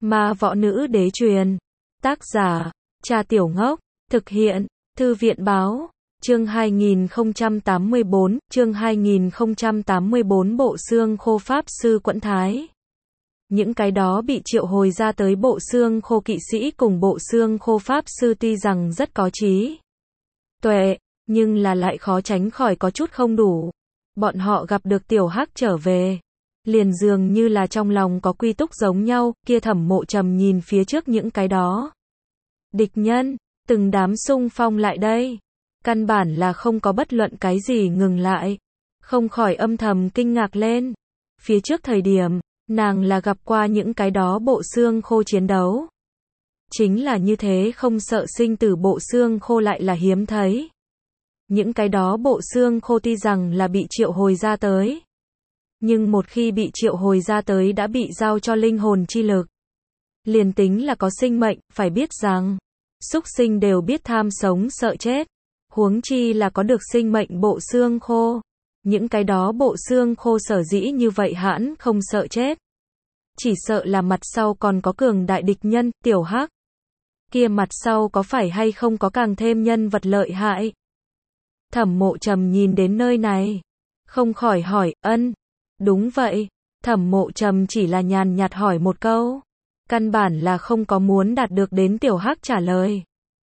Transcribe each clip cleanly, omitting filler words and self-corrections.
Ma võ nữ đế truyền. Tác giả, Cha Tiểu Ngốc. Thực hiện, Thư viện báo. Chương 2084 bộ xương khô Pháp Sư Quẫn Thái. Những cái đó bị triệu hồi ra tới bộ xương khô kỵ sĩ cùng bộ xương khô Pháp Sư tuy rằng rất có trí tuệ, nhưng là lại khó tránh khỏi có chút không đủ. Bọn họ gặp được Tiểu Hắc trở về, liền dường như là trong lòng có quy túc giống nhau. Kia Thẩm Mộ Trầm nhìn phía trước những cái đó địch nhân, từng đám xung phong lại đây, căn bản là không có bất luận cái gì ngừng lại, không khỏi âm thầm kinh ngạc lên. Phía trước thời điểm, nàng là gặp qua những cái đó bộ xương khô chiến đấu. Chính là như thế không sợ sinh tử bộ xương khô lại là hiếm thấy. Những cái đó bộ xương khô tuy rằng là bị triệu hồi ra tới, nhưng một khi bị triệu hồi ra tới đã bị giao cho linh hồn chi lực. Liền tính là có sinh mệnh, phải biết rằng, súc sinh đều biết tham sống sợ chết. Huống chi là có được sinh mệnh bộ xương khô. Những cái đó bộ xương khô sở dĩ như vậy hãn không sợ chết. Chỉ sợ là mặt sau còn có cường đại địch nhân, Tiểu Hắc. Kia mặt sau có phải hay không có càng thêm nhân vật lợi hại? Thẩm Mộ Trầm nhìn đến nơi này, không khỏi hỏi, ân, đúng vậy. Thẩm Mộ Trầm chỉ là nhàn nhạt hỏi một câu, căn bản là không có muốn đạt được đến Tiểu Hắc trả lời.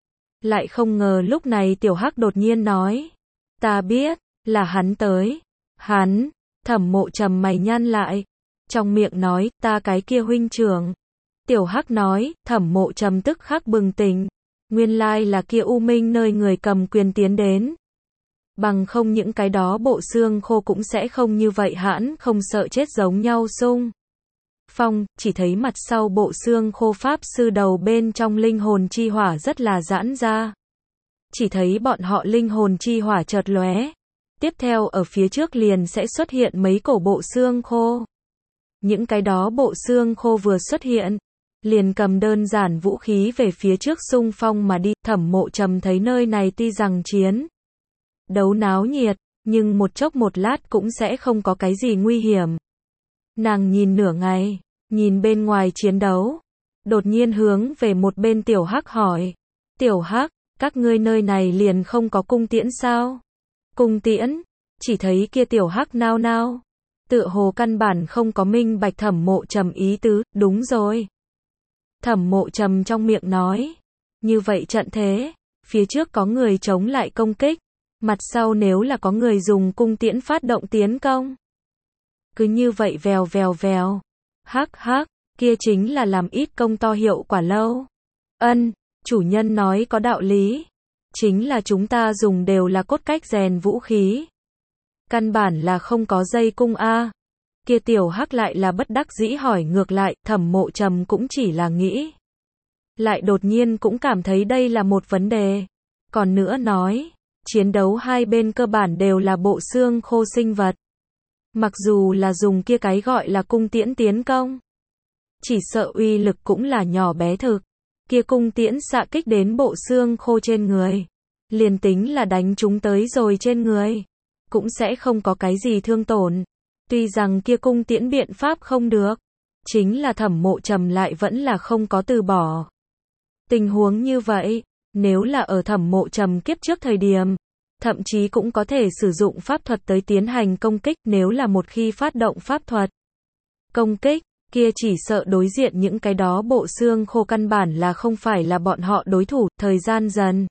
Lại không ngờ lúc này Tiểu Hắc đột nhiên nói, ta biết, là hắn tới. Hắn, Thẩm Mộ Trầm mày nhăn lại, trong miệng nói, ta cái kia huynh trưởng. Tiểu Hắc nói, Thẩm Mộ Trầm tức khắc bừng tỉnh, nguyên lai là kia U Minh nơi người cầm quyền tiến đến. Bằng không những cái đó bộ xương khô cũng sẽ không như vậy hãn không sợ chết giống nhau xung phong. Chỉ thấy mặt sau bộ xương khô Pháp Sư đầu bên trong linh hồn chi hỏa rất là giãn ra. Chỉ thấy bọn họ linh hồn chi hỏa chợt lóe. Tiếp theo ở phía trước liền sẽ xuất hiện mấy cổ bộ xương khô. Những cái đó bộ xương khô vừa xuất hiện, liền cầm đơn giản vũ khí về phía trước xung phong mà đi. Thẩm Mộ Trầm thấy nơi này tuy rằng chiến đấu náo nhiệt, nhưng một chốc một lát cũng sẽ không có cái gì nguy hiểm. Nàng nhìn nửa ngày, nhìn bên ngoài chiến đấu, đột nhiên hướng về một bên Tiểu Hắc hỏi, Tiểu Hắc, các ngươi nơi này liền không có cung tiễn sao? Cung tiễn? Chỉ thấy kia Tiểu Hắc nao nao, tựa hồ căn bản không có minh bạch Thẩm Mộ Trầm ý tứ. Đúng rồi. Thẩm Mộ Trầm trong miệng nói, như vậy trận thế, phía trước có người chống lại công kích, mặt sau nếu là có người dùng cung tiễn phát động tiến công. Cứ như vậy vèo vèo vèo. Hắc hắc, kia chính là làm ít công to hiệu quả lâu. Ân, chủ nhân nói có đạo lý. Chính là chúng ta dùng đều là cốt cách rèn vũ khí. Căn bản là không có dây cung a. Kia Tiểu Hắc lại là bất đắc dĩ hỏi ngược lại. Thẩm Mộ Trầm cũng chỉ là nghĩ, lại đột nhiên cũng cảm thấy đây là một vấn đề. Còn nữa nói, chiến đấu hai bên cơ bản đều là bộ xương khô sinh vật. Mặc dù là dùng kia cái gọi là cung tiễn tiến công, chỉ sợ uy lực cũng là nhỏ bé thực. Kia cung tiễn xạ kích đến bộ xương khô trên người, liền tính là đánh chúng tới rồi trên người, cũng sẽ không có cái gì thương tổn. Tuy rằng kia cung tiễn biện pháp không được, chính là Thẩm Mộ Trầm lại vẫn là không có từ bỏ. Tình huống như vậy, nếu là ở Thẩm Mộ Trầm kiếp trước thời điểm, thậm chí cũng có thể sử dụng pháp thuật tới tiến hành công kích. Nếu là một khi phát động pháp thuật công kích, kia chỉ sợ đối diện những cái đó bộ xương khô căn bản là không phải là bọn họ đối thủ. Thời gian dần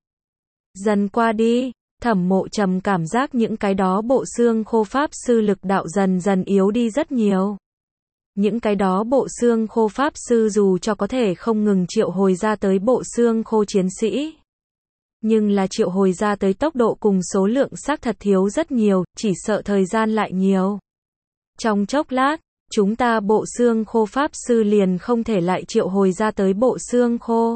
dần qua đi, Thẩm Mộ Trầm cảm giác những cái đó bộ xương khô Pháp Sư lực đạo dần dần yếu đi rất nhiều. Những cái đó bộ xương khô Pháp Sư dù cho có thể không ngừng triệu hồi ra tới bộ xương khô chiến sĩ, nhưng là triệu hồi ra tới tốc độ cùng số lượng xác thật thiếu rất nhiều, chỉ sợ thời gian lại nhiều. Trong chốc lát, chúng ta bộ xương khô Pháp Sư liền không thể lại triệu hồi ra tới bộ xương khô.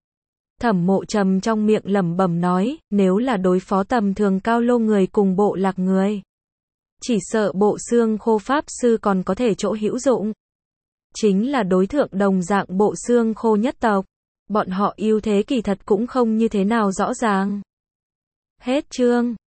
Thẩm Mộ Trầm trong miệng lẩm bẩm nói, nếu là đối phó tầm thường cao lô người cùng bộ lạc người, chỉ sợ bộ xương khô Pháp Sư còn có thể chỗ hữu dụng. Chính là đối thượng đồng dạng bộ xương khô nhất tộc, bọn họ ưu thế kỳ thật cũng không như thế nào rõ ràng. Hết chương.